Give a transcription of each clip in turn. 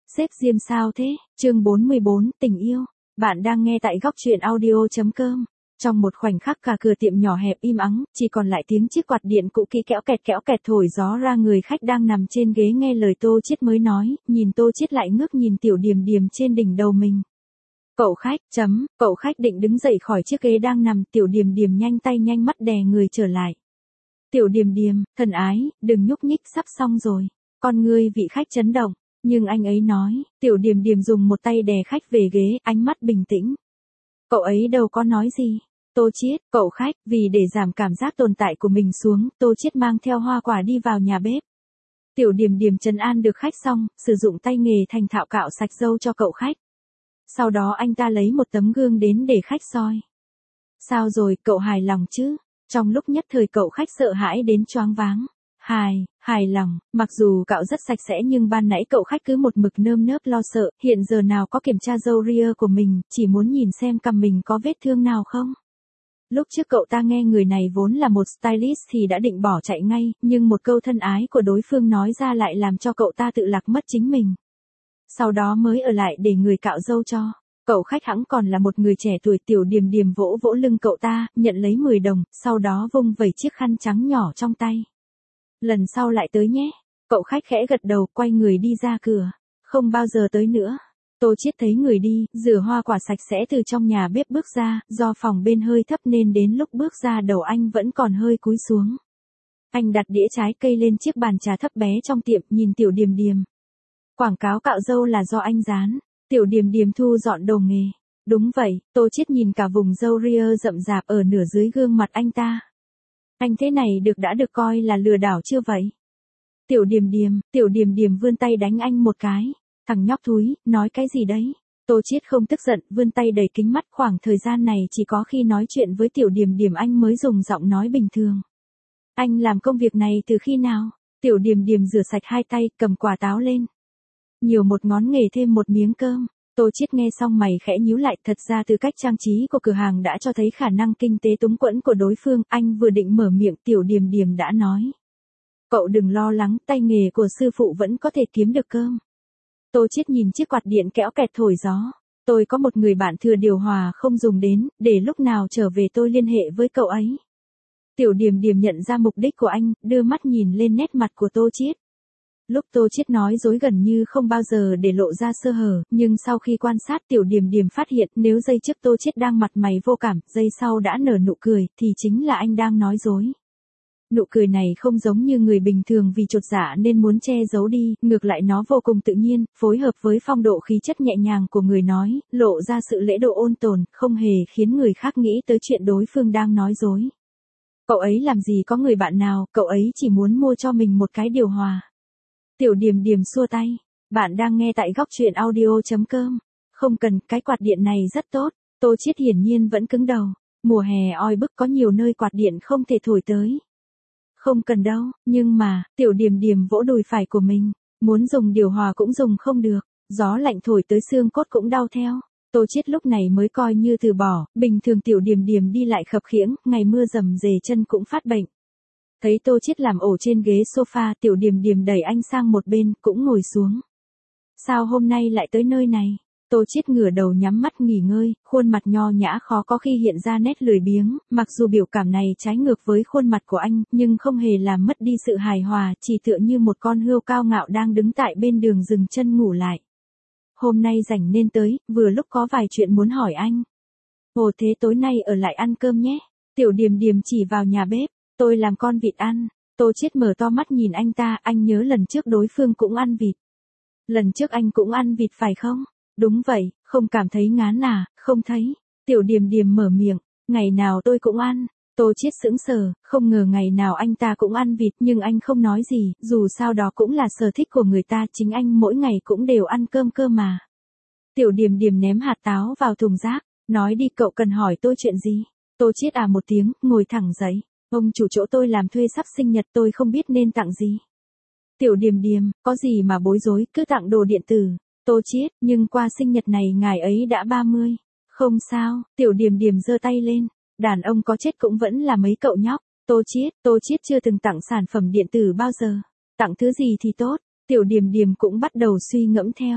Sếp Diêm sao thế? Chương 44, tình yêu. Bạn đang nghe tại góc truyện audio.com. Trong một khoảnh khắc cả cửa tiệm nhỏ hẹp im ắng, chỉ còn lại tiếng chiếc quạt điện cũ kỹ kéo kẹt thổi gió ra. Người khách đang nằm trên ghế nghe lời Tô Chiết mới nói, nhìn Tô Chiết lại ngước nhìn Tiểu Điềm Điềm trên đỉnh đầu mình. Cậu khách định đứng dậy khỏi chiếc ghế đang nằm, Tiểu Điềm Điềm nhanh tay nhanh mắt đè người trở lại. Tiểu Điềm Điềm, thân ái, đừng nhúc nhích, sắp xong rồi. Con ngươi vị khách chấn động. Nhưng anh ấy nói, Tiểu Điềm Điềm dùng một tay đè khách về ghế, ánh mắt bình tĩnh. Cậu ấy đâu có nói gì. Tô Chiết, cậu khách, vì để giảm cảm giác tồn tại của mình xuống, Tô Chiết mang theo hoa quả đi vào nhà bếp. Tiểu Điềm Điềm trấn an được khách xong, sử dụng tay nghề thành thạo cạo sạch râu cho cậu khách. Sau đó anh ta lấy một tấm gương đến để khách soi. Sao rồi, cậu hài lòng chứ? Trong lúc nhất thời cậu khách sợ hãi đến choáng váng. Hài lòng, mặc dù cạo rất sạch sẽ nhưng ban nãy cậu khách cứ một mực nơm nớp lo sợ, hiện giờ nào có kiểm tra râu ria của mình, chỉ muốn nhìn xem cằm mình có vết thương nào không. Lúc trước cậu ta nghe người này vốn là một stylist thì đã định bỏ chạy ngay, nhưng một câu thân ái của đối phương nói ra lại làm cho cậu ta tự lạc mất chính mình. Sau đó mới ở lại để người cạo râu cho. Cậu khách hẵng còn là một người trẻ tuổi. Tiểu Điềm Điềm vỗ vỗ lưng cậu ta, nhận lấy 10 đồng, sau đó vung vẩy chiếc khăn trắng nhỏ trong tay. Lần sau lại tới nhé. Cậu khách khẽ gật đầu, quay người đi ra cửa. Không bao giờ tới nữa. Tô Chiết thấy người đi, rửa hoa quả sạch sẽ từ trong nhà bếp bước ra, do phòng bên hơi thấp nên đến lúc bước ra đầu anh vẫn còn hơi cúi xuống. Anh đặt đĩa trái cây lên chiếc bàn trà thấp bé trong tiệm, nhìn Tiểu Điềm Điềm. Quảng cáo cạo râu là do anh dán. Tiểu Điềm Điềm thu dọn đồ nghề. Đúng vậy, Tô Chiết nhìn cả vùng râu ria rậm rạp ở nửa dưới gương mặt anh ta. Anh thế này đã được coi là lừa đảo chưa vậy? Tiểu Điềm Điềm vươn tay đánh anh một cái. Thằng nhóc thúi, nói cái gì đấy? Tô Chiết không tức giận, vươn tay đầy kính mắt. Khoảng thời gian này chỉ có khi nói chuyện với Tiểu Điềm Điềm anh mới dùng giọng nói bình thường. Anh làm công việc này từ khi nào? Tiểu Điềm Điềm rửa sạch hai tay, cầm quả táo lên. Nhiều một ngón nghề thêm một miếng cơm. Tô Chiết nghe xong mày khẽ nhíu lại, thật ra từ cách trang trí của cửa hàng đã cho thấy khả năng kinh tế túng quẫn của đối phương. Anh vừa định mở miệng, Tiểu Điềm Điềm đã nói. Cậu đừng lo lắng, tay nghề của sư phụ vẫn có thể kiếm được cơm. Tô Chiết nhìn chiếc quạt điện kéo kẹt thổi gió. Tôi có một người bạn thừa điều hòa không dùng đến, để lúc nào trở về tôi liên hệ với cậu ấy. Tiểu Điềm Điềm nhận ra mục đích của anh, đưa mắt nhìn lên nét mặt của Tô Chiết. Lúc Tô Chiết nói dối gần như không bao giờ để lộ ra sơ hở, nhưng sau khi quan sát Tiểu Điềm Điềm phát hiện nếu giây trước Tô Chiết đang mặt mày vô cảm, giây sau đã nở nụ cười, thì chính là anh đang nói dối. Nụ cười này không giống như người bình thường vì chột dạ nên muốn che giấu đi, ngược lại nó vô cùng tự nhiên, phối hợp với phong độ khí chất nhẹ nhàng của người nói, lộ ra sự lễ độ ôn tồn, không hề khiến người khác nghĩ tới chuyện đối phương đang nói dối. Cậu ấy làm gì có người bạn nào, cậu ấy chỉ muốn mua cho mình một cái điều hòa. Tiểu Điềm Điềm xua tay. Bạn đang nghe tại góc truyện audio.com. Không cần, cái quạt điện này rất tốt. Tô Chiết hiển nhiên vẫn cứng đầu. Mùa hè oi bức có nhiều nơi quạt điện không thể thổi tới. Không cần đâu, nhưng mà, Tiểu Điềm Điềm vỗ đùi phải của mình. Muốn dùng điều hòa cũng dùng không được. Gió lạnh thổi tới xương cốt cũng đau theo. Tô Chiết lúc này mới coi như từ bỏ. Bình thường Tiểu Điềm Điềm đi lại khập khiễng, ngày mưa rầm rề chân cũng phát bệnh. Thấy Tô Chiết làm ổ trên ghế sofa, Tiểu Điềm Điềm đẩy anh sang một bên, cũng ngồi xuống. Sao hôm nay lại tới nơi này? Tô Chiết ngửa đầu nhắm mắt nghỉ ngơi, khuôn mặt nho nhã khó có khi hiện ra nét lười biếng, mặc dù biểu cảm này trái ngược với khuôn mặt của anh, nhưng không hề làm mất đi sự hài hòa, chỉ tựa như một con hươu cao ngạo đang đứng tại bên đường dừng chân ngủ lại. Hôm nay rảnh nên tới, vừa lúc có vài chuyện muốn hỏi anh. Ồ thế tối nay ở lại ăn cơm nhé. Tiểu Điềm Điềm chỉ vào nhà bếp. Tôi làm con vịt ăn. Tô Chiết mở to mắt nhìn anh ta, anh nhớ lần trước đối phương cũng ăn vịt. Lần trước anh cũng ăn vịt phải không? Đúng vậy, không cảm thấy ngán à? Không thấy. Tiểu Điềm Điềm mở miệng, ngày nào tôi cũng ăn. Tô Chiết sững sờ, không ngờ ngày nào anh ta cũng ăn vịt, nhưng anh không nói gì, dù sao đó cũng là sở thích của người ta, chính anh mỗi ngày cũng đều ăn cơm cơ mà. Tiểu Điềm Điềm ném hạt táo vào thùng rác, nói đi, cậu cần hỏi tôi chuyện gì? Tô Chiết à một tiếng, ngồi thẳng dậy. Ông chủ chỗ tôi làm thuê sắp sinh nhật, tôi không biết nên tặng gì. Tiểu Điềm Điềm, có gì mà bối rối, cứ tặng đồ điện tử. Tô Chiết, nhưng qua sinh nhật này ngài ấy đã 30. Không sao, Tiểu Điềm Điềm giơ tay lên. Đàn ông có chết cũng vẫn là mấy cậu nhóc. Tô Chiết chưa từng tặng sản phẩm điện tử bao giờ. Tặng thứ gì thì tốt, Tiểu Điềm Điềm cũng bắt đầu suy ngẫm theo.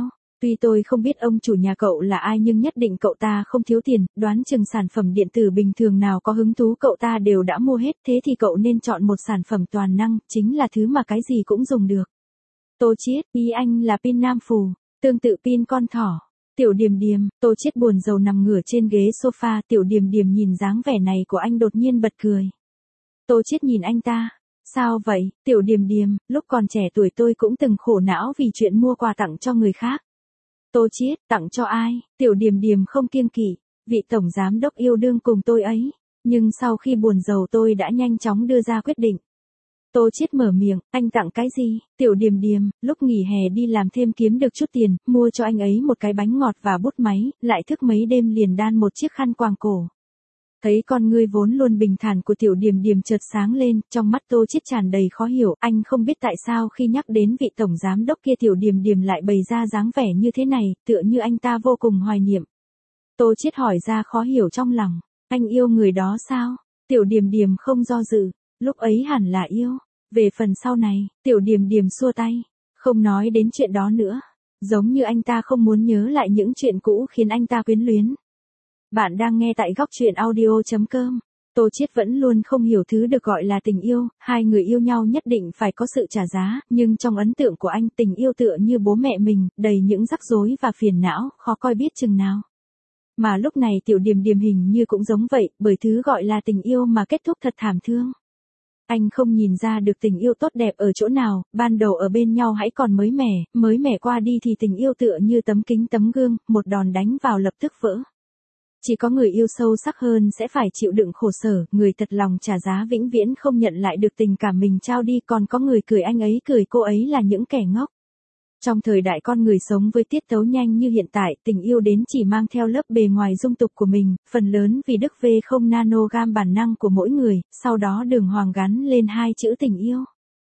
Tuy tôi không biết ông chủ nhà cậu là ai nhưng nhất định cậu ta không thiếu tiền, đoán chừng sản phẩm điện tử bình thường nào có hứng thú cậu ta đều đã mua hết, thế thì cậu nên chọn một sản phẩm toàn năng, chính là thứ mà cái gì cũng dùng được. Tô Chiết, ý anh là pin nam phù, tương tự pin con thỏ. Tiểu Điềm Điềm, Tô Chiết buồn rầu nằm ngửa trên ghế sofa, Tiểu Điềm Điềm nhìn dáng vẻ này của anh đột nhiên bật cười. Tô Chiết nhìn anh ta. Sao vậy, Tiểu Điềm Điềm, lúc còn trẻ tuổi tôi cũng từng khổ não vì chuyện mua quà tặng cho người khác. Tô Chiết, tặng cho ai? Tiểu Điềm Điềm không kiêng kỵ, vị tổng giám đốc yêu đương cùng tôi ấy. Nhưng sau khi buồn rầu tôi đã nhanh chóng đưa ra quyết định. Tô Chiết mở miệng, anh tặng cái gì? Tiểu Điềm Điềm, lúc nghỉ hè đi làm thêm kiếm được chút tiền, mua cho anh ấy một cái bánh ngọt và bút máy, lại thức mấy đêm liền đan một chiếc khăn quàng cổ. Thấy con ngươi vốn luôn bình thản của Tiểu Điềm Điềm chợt sáng lên, trong mắt Tô Chiết tràn đầy khó hiểu, anh không biết tại sao khi nhắc đến vị tổng giám đốc kia Tiểu Điềm Điềm lại bày ra dáng vẻ như thế này, tựa như anh ta vô cùng hoài niệm. Tô Chiết hỏi ra khó hiểu trong lòng, anh yêu người đó sao? Tiểu Điềm Điềm không do dự, lúc ấy hẳn là yêu. Về phần sau này, Tiểu Điềm Điềm xua tay, không nói đến chuyện đó nữa, giống như anh ta không muốn nhớ lại những chuyện cũ khiến anh ta quyến luyến. Bạn đang nghe tại góc truyện audio.com. Tô Chiết vẫn luôn không hiểu thứ được gọi là tình yêu, hai người yêu nhau nhất định phải có sự trả giá, nhưng trong ấn tượng của anh tình yêu tựa như bố mẹ mình, đầy những rắc rối và phiền não, khó coi biết chừng nào. Mà lúc này Tiểu Điềm Điềm hình như cũng giống vậy, bởi thứ gọi là tình yêu mà kết thúc thật thảm thương. Anh không nhìn ra được tình yêu tốt đẹp ở chỗ nào, ban đầu ở bên nhau hãy còn mới mẻ qua đi thì tình yêu tựa như tấm kính tấm gương, một đòn đánh vào lập tức vỡ. Chỉ có người yêu sâu sắc hơn sẽ phải chịu đựng khổ sở, người thật lòng trả giá vĩnh viễn không nhận lại được tình cảm mình trao đi, còn có người cười anh ấy cười cô ấy là những kẻ ngốc. Trong thời đại con người sống với tiết tấu nhanh như hiện tại, tình yêu đến chỉ mang theo lớp bề ngoài dung tục của mình, phần lớn vì đức V0 nanogam bản năng của mỗi người, sau đó đường hoàng gắn lên hai chữ tình yêu.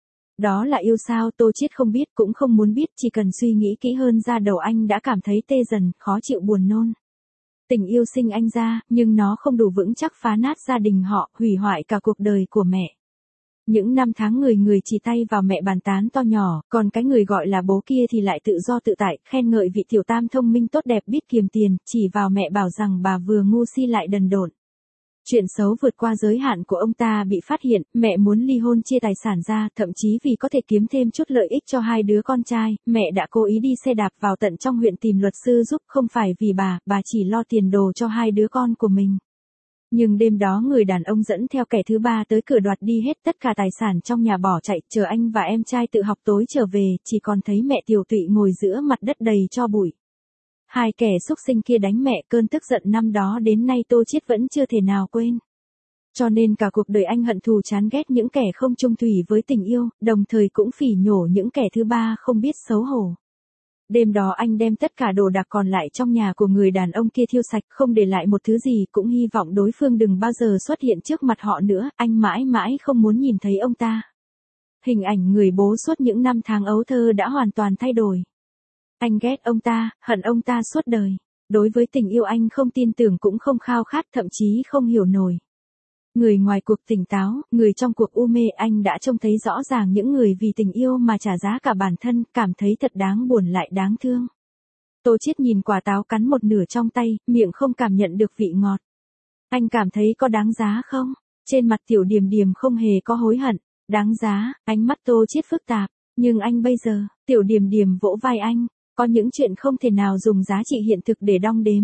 Đó là yêu sao? Tô Chiết không biết cũng không muốn biết, chỉ cần suy nghĩ kỹ hơn ra đầu anh đã cảm thấy tê dần, khó chịu buồn nôn. Tình yêu sinh anh ra, nhưng nó không đủ vững chắc phá nát gia đình họ, hủy hoại cả cuộc đời của mẹ. Những năm tháng người chỉ tay vào mẹ bàn tán to nhỏ, còn cái người gọi là bố kia thì lại tự do tự tại, khen ngợi vị tiểu tam thông minh tốt đẹp biết kiềm tiền, chỉ vào mẹ bảo rằng bà vừa ngu si lại đần độn. Chuyện xấu vượt qua giới hạn của ông ta bị phát hiện, mẹ muốn ly hôn chia tài sản ra, thậm chí vì có thể kiếm thêm chút lợi ích cho hai đứa con trai, mẹ đã cố ý đi xe đạp vào tận trong huyện tìm luật sư giúp, không phải vì bà chỉ lo tiền đồ cho hai đứa con của mình. Nhưng đêm đó người đàn ông dẫn theo kẻ thứ ba tới cửa đoạt đi hết tất cả tài sản trong nhà bỏ chạy, chờ anh và em trai tự học tối trở về, chỉ còn thấy mẹ Tiểu Tụy ngồi giữa mặt đất đầy tro bụi. Hai kẻ xúc sinh kia đánh mẹ, cơn tức giận năm đó đến nay Tô Chiết vẫn chưa thể nào quên. Cho nên cả cuộc đời anh hận thù chán ghét những kẻ không chung thủy với tình yêu, đồng thời cũng phỉ nhổ những kẻ thứ ba không biết xấu hổ. Đêm đó anh đem tất cả đồ đạc còn lại trong nhà của người đàn ông kia thiêu sạch, không để lại một thứ gì, cũng hy vọng đối phương đừng bao giờ xuất hiện trước mặt họ nữa, anh mãi mãi không muốn nhìn thấy ông ta. Hình ảnh người bố suốt những năm tháng ấu thơ đã hoàn toàn thay đổi. Anh ghét ông ta, hận ông ta suốt đời. Đối với tình yêu anh không tin tưởng cũng không khao khát, thậm chí không hiểu nổi. Người ngoài cuộc tỉnh táo, người trong cuộc u mê, anh đã trông thấy rõ ràng những người vì tình yêu mà trả giá cả bản thân, cảm thấy thật đáng buồn lại đáng thương. Tô Chiết nhìn quả táo cắn một nửa trong tay, miệng không cảm nhận được vị ngọt. Anh cảm thấy có đáng giá không? Trên mặt Tiểu Điềm Điềm không hề có hối hận. Đáng giá, ánh mắt Tô Chiết phức tạp. Nhưng anh bây giờ, Tiểu Điềm Điềm vỗ vai anh. Có những chuyện không thể nào dùng giá trị hiện thực để đong đếm.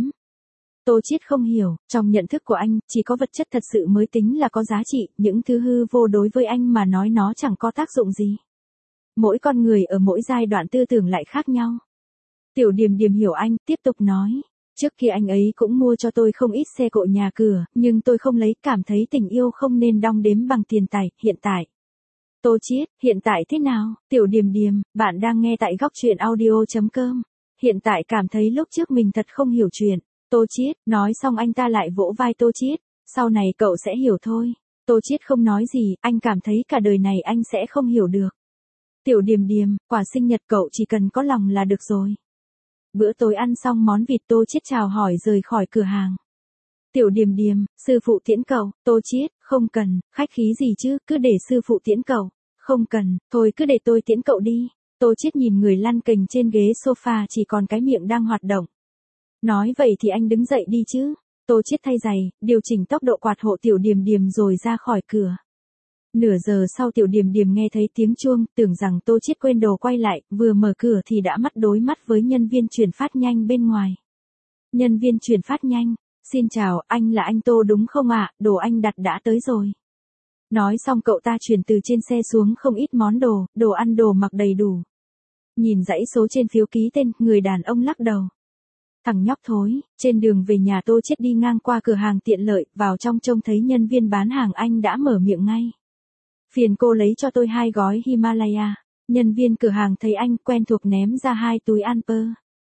Tô Chiết không hiểu, trong nhận thức của anh, chỉ có vật chất thật sự mới tính là có giá trị, những thứ hư vô đối với anh mà nói nó chẳng có tác dụng gì. Mỗi con người ở mỗi giai đoạn tư tưởng lại khác nhau. Tiểu Điềm Điềm hiểu anh, tiếp tục nói. Trước kia anh ấy cũng mua cho tôi không ít xe cộ nhà cửa, nhưng tôi không lấy, cảm thấy tình yêu không nên đong đếm bằng tiền tài, hiện tại. Tô Chiết, hiện tại thế nào? Tiểu Điềm Điềm, bạn đang nghe tại góc truyện audio.com. Hiện tại cảm thấy lúc trước mình thật không hiểu chuyện. Tô Chiết, nói xong anh ta lại vỗ vai Tô Chiết. Sau này cậu sẽ hiểu thôi. Tô Chiết không nói gì, anh cảm thấy cả đời này anh sẽ không hiểu được. Tiểu Điềm Điềm, quà sinh nhật cậu chỉ cần có lòng là được rồi. Bữa tối ăn xong món vịt, Tô Chiết chào hỏi rời khỏi cửa hàng. Tiểu Điềm Điềm, sư phụ tiễn cậu. Tô Chiết, không cần, khách khí gì chứ, cứ để sư phụ tiễn cậu. Không cần, thôi cứ để tôi tiễn cậu đi. Tô Chiết nhìn người lăn kềnh trên ghế sofa chỉ còn cái miệng đang hoạt động. Nói vậy thì anh đứng dậy đi chứ. Tô Chiết thay giày, điều chỉnh tốc độ quạt hộ Tiểu Điềm Điềm rồi ra khỏi cửa. Nửa giờ sau Tiểu Điềm Điềm nghe thấy tiếng chuông, tưởng rằng Tô Chiết quên đồ quay lại, vừa mở cửa thì đã mắt đối mắt với nhân viên chuyển phát nhanh bên ngoài. Nhân viên chuyển phát nhanh, xin chào, anh là anh Tô đúng không ạ, đồ anh đặt đã tới rồi. Nói xong cậu ta chuyển từ trên xe xuống không ít món đồ, đồ ăn đồ mặc đầy đủ. Nhìn dãy số trên phiếu ký tên, người đàn ông lắc đầu. Thằng nhóc thối, trên đường về nhà Tô Chiết đi ngang qua cửa hàng tiện lợi, vào trong trông thấy nhân viên bán hàng anh đã mở miệng ngay. Phiền cô lấy cho tôi 2 gói Himalaya. Nhân viên cửa hàng thấy anh quen thuộc ném ra 2 túi Alper.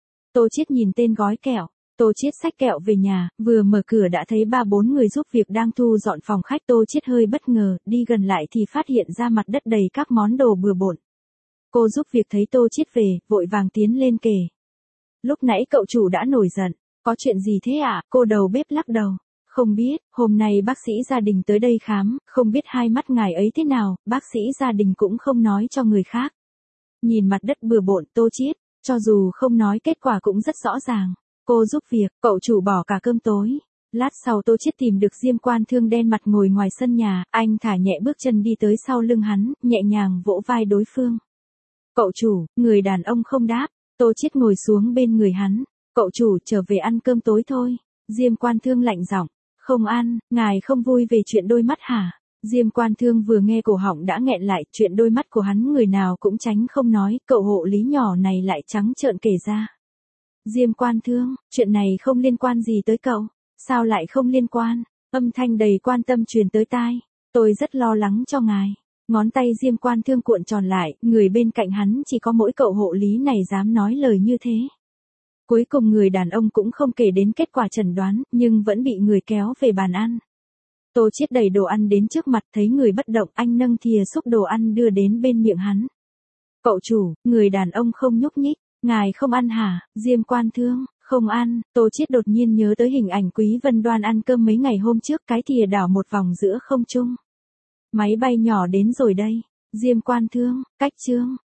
Tô Chiết nhìn tên gói kẹo. Tô Chiết xách kẹo về nhà, vừa mở cửa đã thấy 3-4 người giúp việc đang thu dọn phòng khách. Tô Chiết hơi bất ngờ, đi gần lại thì phát hiện ra mặt đất đầy các món đồ bừa bộn. Cô giúp việc thấy Tô Chiết về, vội vàng tiến lên kể. Lúc nãy cậu chủ đã nổi giận, có chuyện gì thế ạ? Cô đầu bếp lắc đầu. Không biết, hôm nay bác sĩ gia đình tới đây khám, không biết hai mắt ngài ấy thế nào, bác sĩ gia đình cũng không nói cho người khác. Nhìn mặt đất bừa bộn Tô Chiết, cho dù không nói kết quả cũng rất rõ ràng. Cô giúp việc, cậu chủ bỏ cả cơm tối. Lát sau Tô Chiết tìm được Diêm Quan Thương đen mặt ngồi ngoài sân nhà, anh thả nhẹ bước chân đi tới sau lưng hắn, nhẹ nhàng vỗ vai đối phương. Cậu chủ, người đàn ông không đáp, Tô Chiết ngồi xuống bên người hắn. Cậu chủ trở về ăn cơm tối thôi. Diêm Quan Thương lạnh giọng, không ăn, ngài không vui về chuyện đôi mắt hả? Diêm Quan Thương vừa nghe cổ họng đã nghẹn lại, chuyện đôi mắt của hắn người nào cũng tránh không nói, cậu hộ lý nhỏ này lại trắng trợn kể ra. Diêm Quan Thương, chuyện này không liên quan gì tới cậu, sao lại không liên quan? Âm thanh đầy quan tâm truyền tới tai, tôi rất lo lắng cho ngài. Ngón tay Diêm Quan Thương cuộn tròn lại, người bên cạnh hắn chỉ có mỗi cậu hộ lý này dám nói lời như thế. Cuối cùng người đàn ông cũng không kể đến kết quả chẩn đoán, nhưng vẫn bị người kéo về bàn ăn. Tô Chiết đẩy đồ ăn đến trước mặt, thấy người bất động, anh nâng thìa xúc đồ ăn đưa đến bên miệng hắn. Cậu chủ, người đàn ông không nhúc nhích, ngài không ăn hả? Diêm Quan Thương, không ăn. Tô Chiết đột nhiên nhớ tới hình ảnh Quý Vân Đoan ăn cơm mấy ngày hôm trước, cái thìa đảo một vòng giữa không trung. Máy bay nhỏ đến rồi đây. Diêm Quan Thương, cách chương.